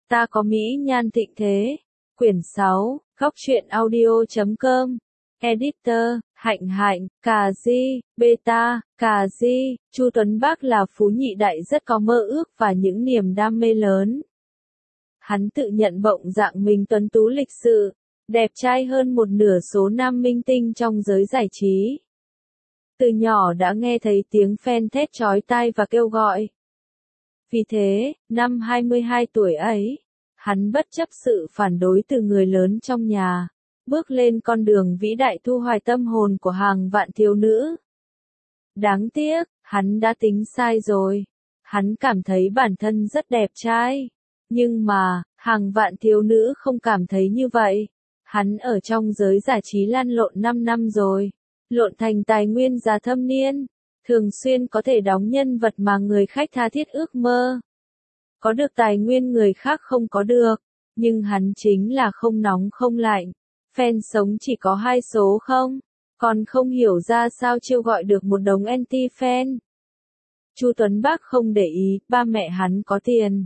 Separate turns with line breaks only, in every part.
Ta có mỹ nhan thịnh thế. Quyển 6, góc truyện audio.com. Editor, Hạnh Hạnh, Cà Di, Beta, Cà Di. Chu Tuấn Bác là phú nhị đại rất có mơ ước và những niềm đam mê lớn. Hắn tự nhận bộng dạng mình tuấn tú lịch sự, đẹp trai hơn một nửa số nam minh tinh trong giới giải trí. Từ nhỏ đã nghe thấy tiếng fan thét chói tai và kêu gọi. Vì thế, năm 22 tuổi ấy, hắn bất chấp sự phản đối từ người lớn trong nhà, bước lên con đường vĩ đại thu hoài tâm hồn của hàng vạn thiếu nữ. Đáng tiếc, hắn đã tính sai rồi. Hắn cảm thấy bản thân rất đẹp trai. Nhưng mà, hàng vạn thiếu nữ không cảm thấy như vậy. Hắn ở trong giới giải trí lăn lộn 5 năm rồi. Lộn thành tài nguyên già thâm niên. Thường xuyên có thể đóng nhân vật mà người khách tha thiết ước mơ. Có được tài nguyên người khác không có được. Nhưng hắn chính là không nóng không lạnh. Fan sống chỉ có 2 số không. Còn không hiểu ra sao chiêu gọi được một đống anti-fan. Chu Tuấn Bác không để ý, ba mẹ hắn có tiền.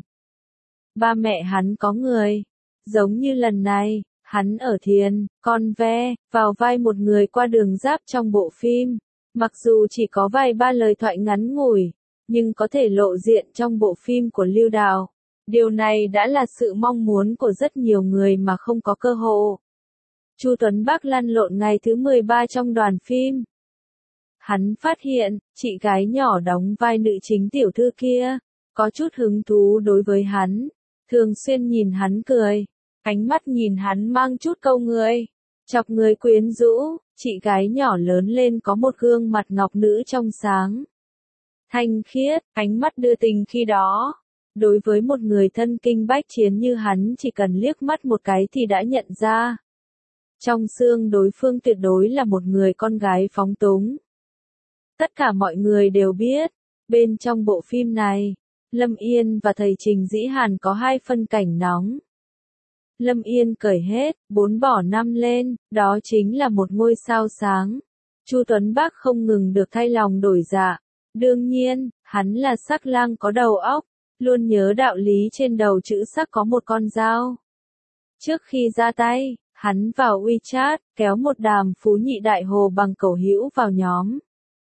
Ba mẹ hắn có người. Giống như lần này, hắn ở thiền, con ve, vào vai một người qua đường giáp trong bộ phim. Mặc dù chỉ có vài ba lời thoại ngắn ngủi, nhưng có thể lộ diện trong bộ phim của Lưu Đào. Điều này đã là sự mong muốn của rất nhiều người mà không có cơ hội. Chu Tuấn Bác lăn lộn ngày thứ 13 trong đoàn phim. Hắn phát hiện, chị gái nhỏ đóng vai nữ chính tiểu thư kia, có chút hứng thú đối với hắn, thường xuyên nhìn hắn cười, ánh mắt nhìn hắn mang chút câu người, chọc người quyến rũ, chị gái nhỏ lớn lên có một gương mặt ngọc nữ trong sáng. Thanh khiết, ánh mắt đưa tình khi đó. Đối với một người thân kinh bách chiến như hắn chỉ cần liếc mắt một cái thì đã nhận ra. Trong xương đối phương tuyệt đối là một người con gái phóng túng. Tất cả mọi người đều biết, bên trong bộ phim này, Lâm Yên và thầy Trình Dĩ Hàn có 2 phân cảnh nóng. Lâm Yên cởi hết, 4 bỏ 5 lên, đó chính là một ngôi sao sáng. Chu Tuấn Bác không ngừng được thay lòng đổi dạ. Đương nhiên, hắn là sắc lang có đầu óc, luôn nhớ đạo lý trên đầu chữ sắc có một con dao. Trước khi ra tay, hắn vào WeChat, kéo một đám phú nhị đại Hồ Bằng Cẩu Hữu vào nhóm.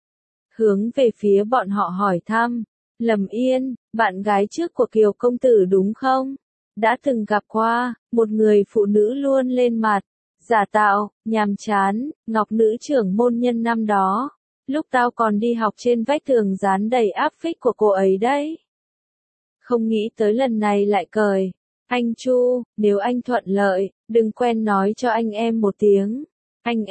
Hướng về phía bọn họ hỏi thăm, Lâm Yên, bạn gái trước của Kiều công tử đúng không? Đã từng gặp qua, một người phụ nữ luôn lên mặt, giả tạo, nhàm chán, ngọc nữ trưởng môn nhân năm đó. Lúc tao còn đi học trên vách tường dán đầy áp phích của cô ấy đấy. Không nghĩ tới lần này lại cười. Anh Chu, nếu anh thuận lợi, đừng quên nói cho anh em một tiếng. Anh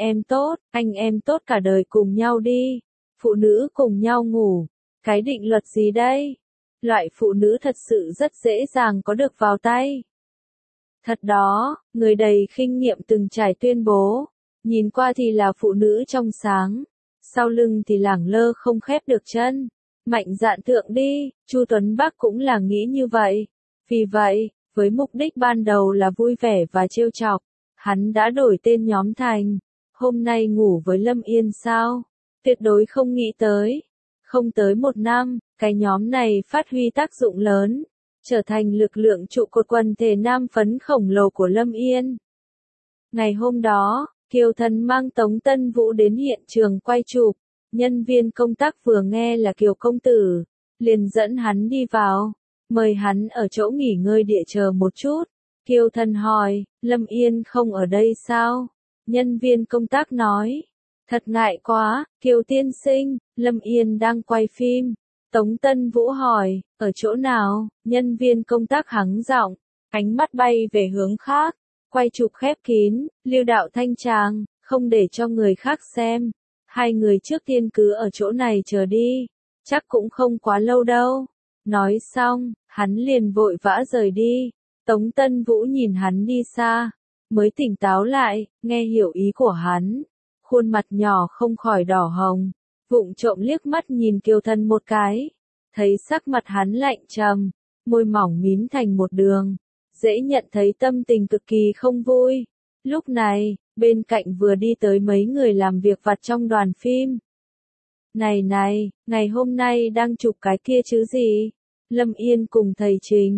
em tốt cả đời cùng nhau đi. Phụ nữ cùng nhau ngủ. Cái định luật gì đây? Loại phụ nữ thật sự rất dễ dàng có được vào tay. Thật đó, người đầy kinh nghiệm từng trải tuyên bố. Nhìn qua thì là phụ nữ trong sáng. Sau lưng thì lẳng lơ không khép được chân. Mạnh dạn thượng đi, Chu Tuấn Bác cũng là nghĩ như vậy. Vì vậy, với mục đích ban đầu là vui vẻ và trêu chọc, hắn đã đổi tên nhóm thành, hôm nay ngủ với Lâm Yên sao? Tuyệt đối không nghĩ tới. Không tới 1 năm, cái nhóm này phát huy tác dụng lớn, trở thành lực lượng trụ cột quần thể nam phấn khổng lồ của Lâm Yên. Ngày hôm đó, Kiều Thần mang Tống Tân Vũ đến hiện trường quay chụp, nhân viên công tác vừa nghe là Kiều công tử, liền dẫn hắn đi vào, mời hắn ở chỗ nghỉ ngơi địa chờ một chút. Kiều Thần hỏi, Lâm Yên không ở đây sao? Nhân viên công tác nói, thật ngại quá, Kiều tiên sinh, Lâm Yên đang quay phim. Tống Tân Vũ hỏi, ở chỗ nào? Nhân viên công tác hắng giọng, ánh mắt bay về hướng khác. Quay chụp khép kín, Lưu Đạo thanh tràng, không để cho người khác xem. 2 người trước tiên cứ ở chỗ này chờ đi, chắc cũng không quá lâu đâu. Nói xong, hắn liền vội vã rời đi. Tống Tân Vũ nhìn hắn đi xa, mới tỉnh táo lại, nghe hiểu ý của hắn. Khuôn mặt nhỏ không khỏi đỏ hồng, vụng trộm liếc mắt nhìn Kiều Thần một cái. Thấy sắc mặt hắn lạnh trầm, môi mỏng mím thành một đường. Dễ nhận thấy tâm tình cực kỳ không vui. Lúc này, bên cạnh vừa đi tới mấy người làm việc vặt trong đoàn phim. Này, ngày hôm nay đang chụp cái kia chứ gì? Lâm Yên cùng thầy Trình,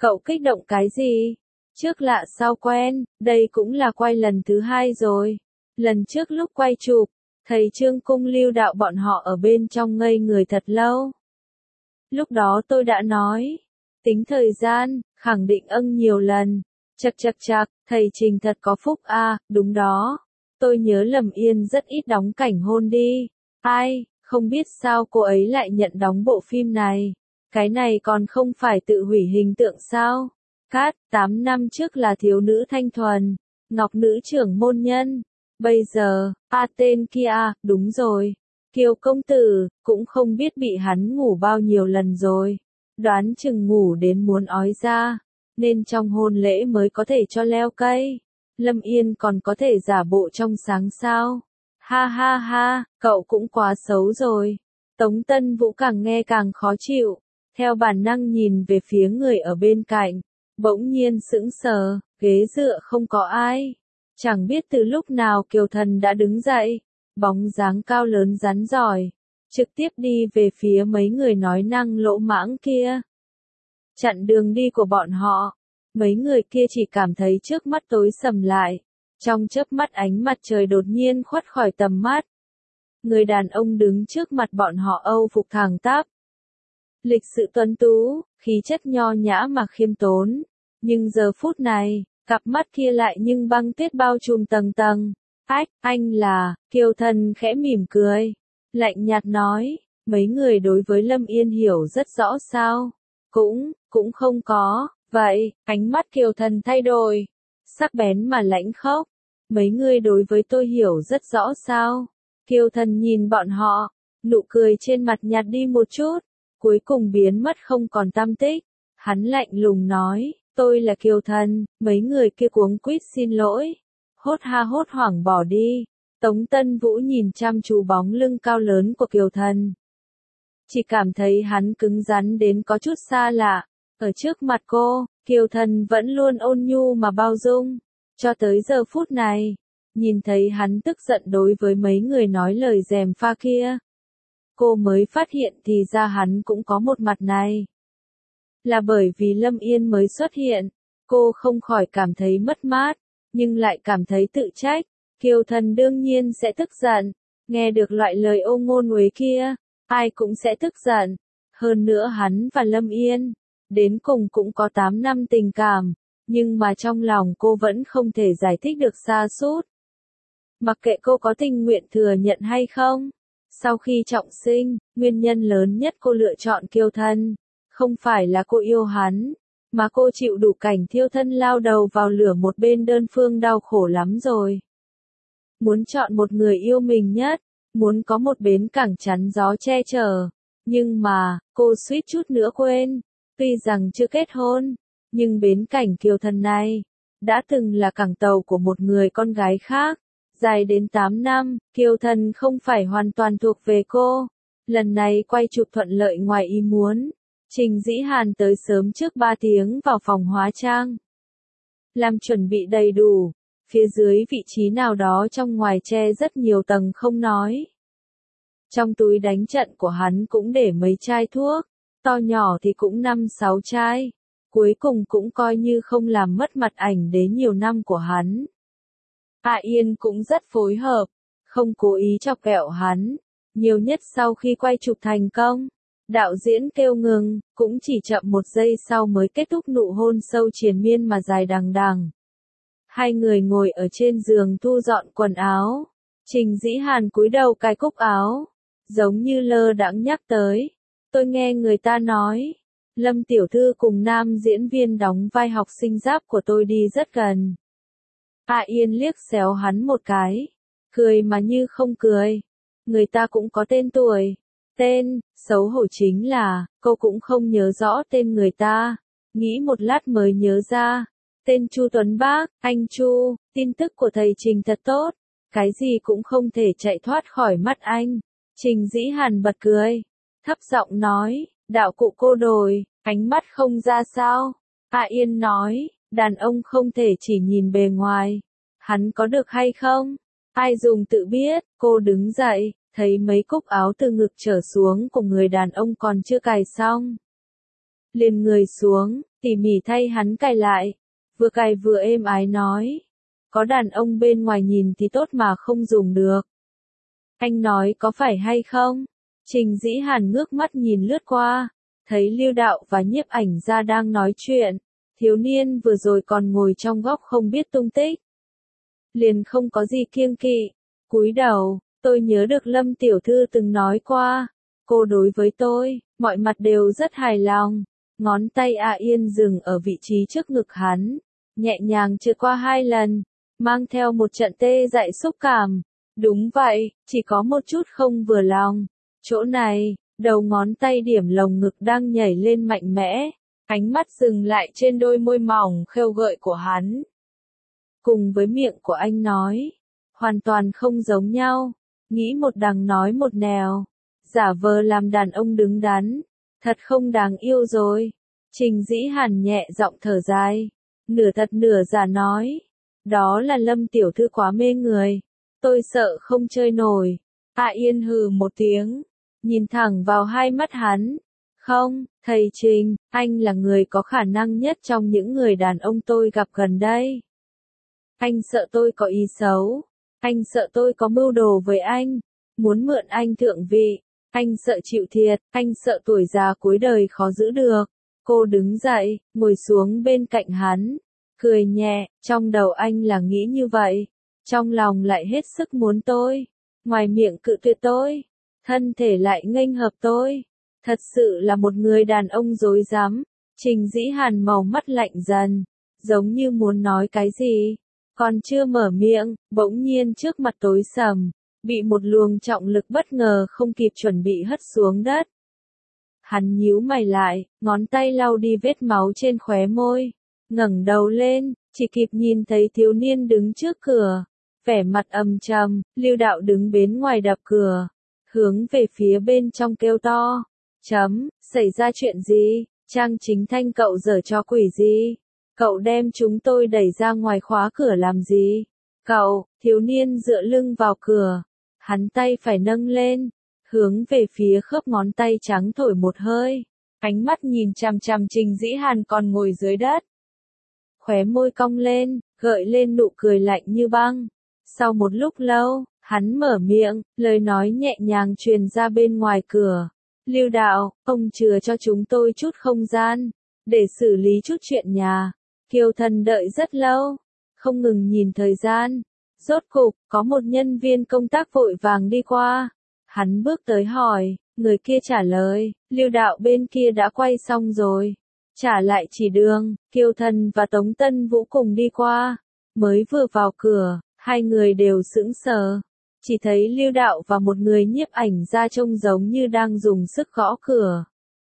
Cậu kích động cái gì? Trước lạ sau quen, đây cũng là quay lần thứ 2 rồi. Lần trước lúc quay chụp, thầy Trương Cung Lưu Đạo bọn họ ở bên trong ngây người thật lâu. Lúc đó tôi đã nói, tính thời gian, khẳng định nhiều lần. Chậc, thầy Trình thật có phúc a, đúng đó. Tôi nhớ Lâm Yên rất ít đóng cảnh hôn đi. Ai, không biết sao cô ấy lại nhận đóng bộ phim này. Cái này còn không phải tự hủy hình tượng sao? Cát, 8 năm trước là thiếu nữ thanh thuần, ngọc nữ trưởng môn nhân. Bây giờ, tên kia, đúng rồi. Kiều công tử, cũng không biết bị hắn ngủ bao nhiêu lần rồi. Đoán chừng ngủ đến muốn ói ra, nên trong hôn lễ mới có thể cho leo cây. Lâm Yên còn có thể giả bộ trong sáng sao? Ha ha ha, cậu cũng quá xấu rồi. Tống Tân Vũ càng nghe càng khó chịu, theo bản năng nhìn về phía người ở bên cạnh, bỗng nhiên sững sờ, ghế dựa không có ai. Chẳng biết từ lúc nào Kiều Thần đã đứng dậy, bóng dáng cao lớn rắn giỏi, trực tiếp đi về phía mấy người nói năng lỗ mãng kia. Chặn đường đi của bọn họ, mấy người kia chỉ cảm thấy trước mắt tối sầm lại, trong chớp mắt ánh mặt trời đột nhiên khuất khỏi tầm mắt. Người đàn ông đứng trước mặt bọn họ Âu phục thẳng tắp, lịch sự tuấn tú, khí chất nho nhã mà khiêm tốn, nhưng giờ phút này, cặp mắt kia lại nhưng băng tuyết bao trùm tầng tầng. Anh là, Kiều Thần khẽ mỉm cười, lạnh nhạt nói, mấy người đối với Lâm Yên hiểu rất rõ sao? Cũng không có, vậy, ánh mắt Kiều Thần thay đổi, sắc bén mà lãnh khốc, mấy người đối với tôi hiểu rất rõ sao? Kiều Thần nhìn bọn họ, nụ cười trên mặt nhạt đi một chút, cuối cùng biến mất không còn tăm tích, hắn lạnh lùng nói, tôi là Kiều Thần, mấy người kia cuống quýt xin lỗi. Hốt hoảng bỏ đi. Tống Tân Vũ nhìn chăm chú bóng lưng cao lớn của Kiều Thần. Chỉ cảm thấy hắn cứng rắn đến có chút xa lạ. Ở trước mặt cô, Kiều Thần vẫn luôn ôn nhu mà bao dung. Cho tới giờ phút này, nhìn thấy hắn tức giận đối với mấy người nói lời gièm pha kia. Cô mới phát hiện thì ra hắn cũng có một mặt này. Là bởi vì Lâm Yên mới xuất hiện, cô không khỏi cảm thấy mất mát. Nhưng lại cảm thấy tự trách, Kiều Thần đương nhiên sẽ tức giận, nghe được loại lời ô ngôn uế kia, ai cũng sẽ tức giận, hơn nữa hắn và Lâm Yên, đến cùng cũng có 8 năm tình cảm, nhưng mà trong lòng cô vẫn không thể giải thích được sa sút. Mặc kệ cô có tình nguyện thừa nhận hay không, sau khi trọng sinh, nguyên nhân lớn nhất cô lựa chọn Kiều Thần, không phải là cô yêu hắn. Mà cô chịu đủ cảnh thiêu thân lao đầu vào lửa một bên đơn phương đau khổ lắm rồi. Muốn chọn một người yêu mình nhất, muốn có một bến cảng chắn gió che chở. Nhưng mà, cô suýt chút nữa quên, tuy rằng chưa kết hôn, nhưng bến cảnh Kiều Thần này, đã từng là cảng tàu của một người con gái khác. Dài đến 8 năm, Kiều Thần không phải hoàn toàn thuộc về cô. Lần này quay chụp thuận lợi ngoài ý muốn. Trình Dĩ Hàn tới sớm trước 3 tiếng vào phòng hóa trang. Làm chuẩn bị đầy đủ, phía dưới vị trí nào đó trong ngoài che rất nhiều tầng không nói. Trong túi đánh trận của hắn cũng để mấy chai thuốc, to nhỏ thì cũng 5-6 chai. Cuối cùng cũng coi như không làm mất mặt ảnh đế nhiều năm của hắn. Yên cũng rất phối hợp, không cố ý chọc ghẹo hắn. Nhiều nhất sau khi quay chụp thành công. Đạo diễn kêu ngừng, cũng chỉ chậm 1 giây sau mới kết thúc nụ hôn sâu triền miên mà dài đằng đằng. Hai người ngồi ở trên giường thu dọn quần áo. Trình Dĩ Hàn cúi đầu cài cúc áo, giống như lơ đãng nhắc tới. Tôi nghe người ta nói, Lâm tiểu thư cùng nam diễn viên đóng vai học sinh giáp của tôi đi rất gần. Yên liếc xéo hắn một cái, cười mà như không cười. Người ta cũng có tên tuổi. Tên, xấu hổ chính là, cô cũng không nhớ rõ tên người ta. Nghĩ một lát mới nhớ ra. Tên Chu Tuấn Bác, anh Chu, tin tức của thầy Trình thật tốt. Cái gì cũng không thể chạy thoát khỏi mắt anh. Trình Dĩ Hàn bật cười. Thấp giọng nói, đạo cụ cô đồi, ánh mắt không ra sao. Yên nói, đàn ông không thể chỉ nhìn bề ngoài. Hắn có được hay không? Ai dùng tự biết, cô đứng dậy. Thấy mấy cúc áo từ ngực trở xuống của người đàn ông còn chưa cài xong. Liền người xuống, tỉ mỉ thay hắn cài lại, vừa cài vừa êm ái nói. Có đàn ông bên ngoài nhìn thì tốt mà không dùng được. Anh nói có phải hay không? Trình Dĩ Hàn ngước mắt nhìn lướt qua, thấy Lưu Đạo và Nhiếp Ảnh Gia đang nói chuyện, thiếu niên vừa rồi còn ngồi trong góc không biết tung tích. Liền không có gì kiêng kỵ, cúi đầu, tôi nhớ được Lâm tiểu thư từng nói qua, cô đối với tôi, mọi mặt đều rất hài lòng. Ngón tay A Yên dừng ở vị trí trước ngực hắn, nhẹ nhàng trượt qua 2 lần, mang theo một trận tê dại xúc cảm. Đúng vậy, chỉ có một chút không vừa lòng. Chỗ này, đầu ngón tay điểm lồng ngực đang nhảy lên mạnh mẽ, ánh mắt dừng lại trên đôi môi mỏng khêu gợi của hắn. Cùng với miệng của anh nói, hoàn toàn không giống nhau, nghĩ một đằng nói một nẻo, giả vờ làm đàn ông đứng đắn, thật không đáng yêu rồi. Trình Dĩ Hàn nhẹ giọng thở dài, nửa thật nửa giả nói, đó là Lâm tiểu thư quá mê người, tôi sợ không chơi nổi. A Yên hừ một tiếng, nhìn thẳng vào hai mắt hắn. Không, thầy Trình, anh là người có khả năng nhất trong những người đàn ông tôi gặp gần đây. Anh sợ tôi có ý xấu, anh sợ tôi có mưu đồ với anh, muốn mượn anh thượng vị, anh sợ chịu thiệt, anh sợ tuổi già cuối đời khó giữ được. Cô đứng dậy, ngồi xuống bên cạnh hắn, cười nhẹ, trong đầu anh là nghĩ như vậy, trong lòng lại hết sức muốn tôi, ngoài miệng cự tuyệt tôi, thân thể lại nghênh hợp tôi, thật sự là một người đàn ông dối rắm. Trình Dĩ Hàn màu mắt lạnh dần, giống như muốn nói cái gì, còn chưa mở miệng, bỗng nhiên trước mặt tối sầm, bị một luồng trọng lực bất ngờ không kịp chuẩn bị hất xuống đất. Hắn nhíu mày lại, ngón tay lau đi vết máu trên khóe môi, ngẩng đầu lên, chỉ kịp nhìn thấy thiếu niên đứng trước cửa, vẻ mặt âm trầm. Lưu Đạo đứng bên ngoài đập cửa, hướng về phía bên trong kêu to, xảy ra chuyện gì? Trang Chính Thanh cậu giở trò quỷ gì? Cậu đem chúng tôi đẩy ra ngoài khóa cửa làm gì? Cậu, thiếu niên dựa lưng vào cửa, hắn tay phải nâng lên, hướng về phía khớp ngón tay trắng thổi một hơi, ánh mắt nhìn chằm chằm Trình Dĩ Hàn còn ngồi dưới đất. Khóe môi cong lên, gợi lên nụ cười lạnh như băng. Sau một lúc lâu, hắn mở miệng, lời nói nhẹ nhàng truyền ra bên ngoài cửa. Lưu Đạo, ông chừa cho chúng tôi chút không gian, để xử lý chút chuyện nhà. Kiều Thần đợi rất lâu, không ngừng nhìn thời gian. Rốt cục, có một nhân viên công tác vội vàng đi qua. Hắn bước tới hỏi, người kia trả lời, Lưu Đạo bên kia đã quay xong rồi. Trả lại chỉ đường, Kiều Thần và Tống Tân Vũ cùng đi qua. Mới vừa vào cửa, hai người đều sững sờ. Chỉ thấy Lưu Đạo và một người nhiếp ảnh gia trông giống như đang dùng sức gõ cửa.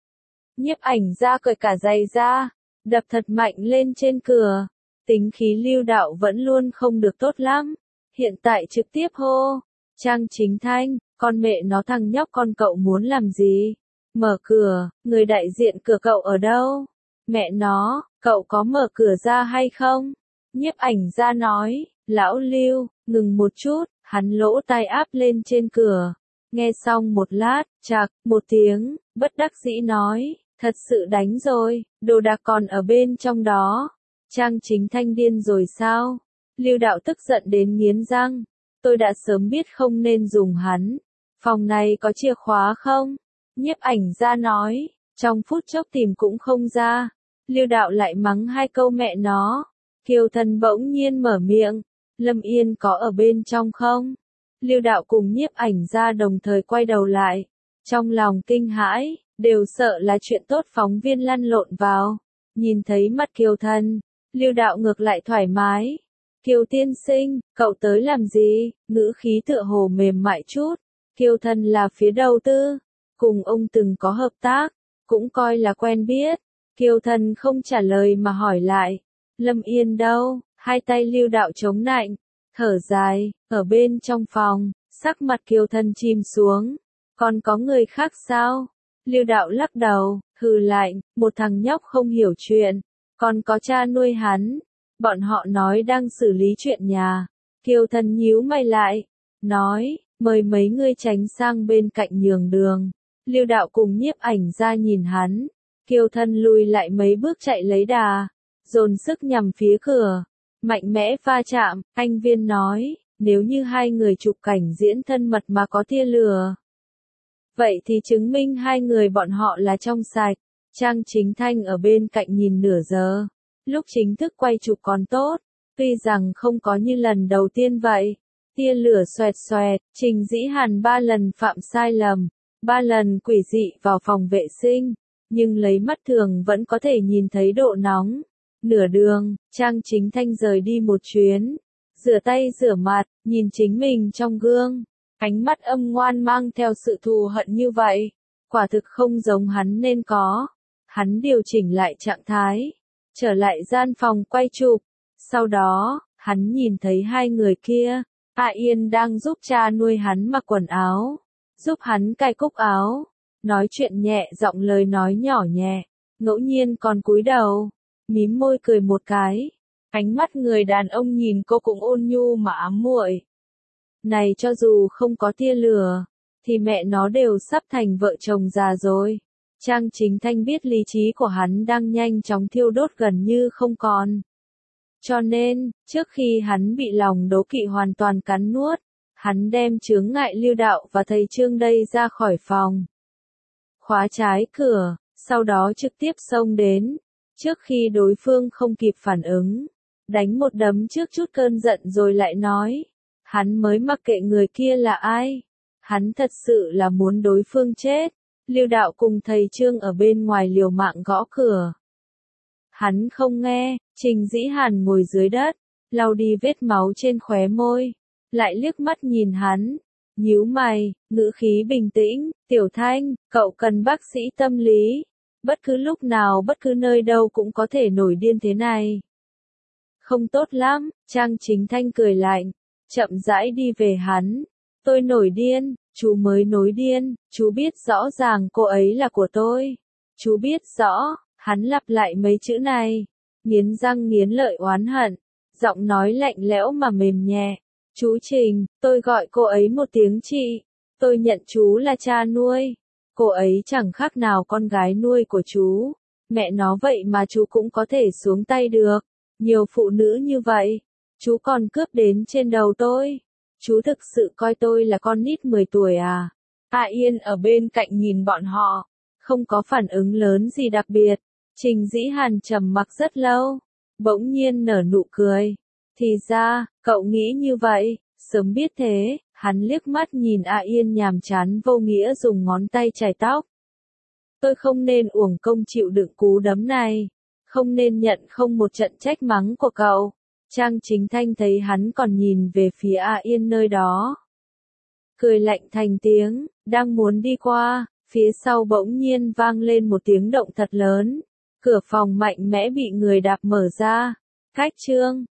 Nhiếp ảnh gia cởi cả giày ra, đập thật mạnh lên trên cửa. Tính khí Lưu Đạo vẫn luôn không được tốt lắm. Hiện tại trực tiếp hô, Trang Chính Thanh, con mẹ nó thằng nhóc con cậu muốn làm gì? Mở cửa, người đại diện cửa cậu ở đâu? Mẹ nó, cậu có mở cửa ra hay không? Nhiếp ảnh gia nói, lão Lưu, ngừng một chút, hắn lỗ tai áp lên trên cửa. Nghe xong một lát, chạc, một tiếng, bất đắc dĩ nói, thật sự đánh rồi, đồ đạc còn ở bên trong đó. Trang Chính Thanh điên rồi sao? Lưu Đạo tức giận đến nghiến răng, tôi đã sớm biết không nên dùng hắn. Phòng này có chìa khóa không? Nhiếp ảnh gia nói, trong phút chốc tìm cũng không ra. Lưu Đạo lại mắng hai câu mẹ nó. Kiều Thần bỗng nhiên mở miệng, Lâm Yên có ở bên trong không? Lưu Đạo cùng nhiếp ảnh gia đồng thời quay đầu lại, trong lòng kinh hãi, đều sợ là chuyện tốt phóng viên lăn lộn vào. Nhìn thấy mặt Kiều Thần, Lưu Đạo ngược lại thoải mái. Kiều tiên sinh, cậu tới làm gì? Ngữ khí tựa hồ mềm mại chút. Kiều Thần là phía đầu tư, cùng ông từng có hợp tác, cũng coi là quen biết. Kiều Thần không trả lời mà hỏi lại, Lâm Yên đâu? Hai tay Lưu Đạo chống nạnh, thở dài, ở bên trong phòng, sắc mặt Kiều Thần chìm xuống. Còn có người khác sao? Lưu Đạo lắc đầu, hừ lạnh, một thằng nhóc không hiểu chuyện, còn có cha nuôi hắn. Bọn họ nói đang xử lý chuyện nhà. Kiều Thần nhíu mày lại, nói, mời mấy ngươi tránh sang bên cạnh nhường đường. Lưu Đạo cùng nhiếp ảnh gia nhìn hắn, Kiều Thân lùi lại mấy bước chạy lấy đà, dồn sức nhằm phía cửa, mạnh mẽ va chạm, anh Viên nói, nếu như hai người chụp cảnh diễn thân mật mà có tia lửa. Vậy thì chứng minh hai người bọn họ là trong sạch. Trang Chính Thanh ở bên cạnh nhìn nửa giờ. Lúc chính thức quay chụp còn tốt, tuy rằng không có như lần đầu tiên vậy. Tia lửa xoẹt xoẹt, Trình Dĩ Hàn 3 lần phạm sai lầm, 3 lần quỷ dị vào phòng vệ sinh, nhưng lấy mắt thường vẫn có thể nhìn thấy độ nóng. Nửa đường, Trang Chính Thanh rời đi một chuyến, rửa tay rửa mặt, nhìn chính mình trong gương. Ánh mắt âm ngoan mang theo sự thù hận như vậy, quả thực không giống hắn nên có. Hắn điều chỉnh lại trạng thái, trở lại gian phòng quay chụp. Sau đó, hắn nhìn thấy hai người kia. A Yên đang giúp cha nuôi hắn mặc quần áo, giúp hắn cài cúc áo, nói chuyện nhẹ giọng lời nói nhỏ nhẹ, ngẫu nhiên còn cúi đầu, mím môi cười một cái. Ánh mắt người đàn ông nhìn cô cũng ôn nhu mà ám muội. Này cho dù không có tia lửa, thì mẹ nó đều sắp thành vợ chồng già rồi. Trang Chính Thanh biết lý trí của hắn đang nhanh chóng thiêu đốt gần như không còn. Cho nên, trước khi hắn bị lòng đố kỵ hoàn toàn cắn nuốt, hắn đem chướng ngại Lưu Đạo và thầy Trương đây ra khỏi phòng. Khóa trái cửa, sau đó trực tiếp xông đến, trước khi đối phương không kịp phản ứng, đánh một đấm trước chút cơn giận rồi lại nói. Hắn mới mặc kệ người kia là ai. Hắn thật sự là muốn đối phương chết. Lưu Đạo cùng thầy Trương ở bên ngoài liều mạng gõ cửa. Hắn không nghe, Trình Dĩ Hàn ngồi dưới đất, lau đi vết máu trên khóe môi, lại liếc mắt nhìn hắn, nhíu mày, ngữ khí bình tĩnh, Tiểu Thanh, cậu cần bác sĩ tâm lý, bất cứ lúc nào bất cứ nơi đâu cũng có thể nổi điên thế này. Không tốt lắm, Trang Chính Thanh cười lạnh, chậm rãi đi về hắn, tôi nổi điên, chú mới nổi điên, chú biết rõ ràng cô ấy là của tôi, chú biết rõ. Hắn lặp lại mấy chữ này, nghiến răng nghiến lợi oán hận, giọng nói lạnh lẽo mà mềm nhẹ. Chú Trình, tôi gọi cô ấy một tiếng chị, tôi nhận chú là cha nuôi. Cô ấy chẳng khác nào con gái nuôi của chú, mẹ nó vậy mà chú cũng có thể xuống tay được. Nhiều phụ nữ như vậy, chú còn cướp đến trên đầu tôi. Chú thực sự coi tôi là con nít 10 tuổi à? A Yên ở bên cạnh nhìn bọn họ, không có phản ứng lớn gì đặc biệt. Trình Dĩ Hàn trầm mặc rất lâu, bỗng nhiên nở nụ cười. Thì ra, cậu nghĩ như vậy, sớm biết thế, hắn liếc mắt nhìn A Yên nhàm chán vô nghĩa dùng ngón tay chải tóc. Tôi không nên uổng công chịu đựng cú đấm này, không nên nhận không một trận trách mắng của cậu. Trang Chính Thanh thấy hắn còn nhìn về phía A Yên nơi đó. Cười lạnh thành tiếng, đang muốn đi qua, phía sau bỗng nhiên vang lên một tiếng động thật lớn. Cửa phòng mạnh mẽ bị người đạp mở ra. Cách Trương,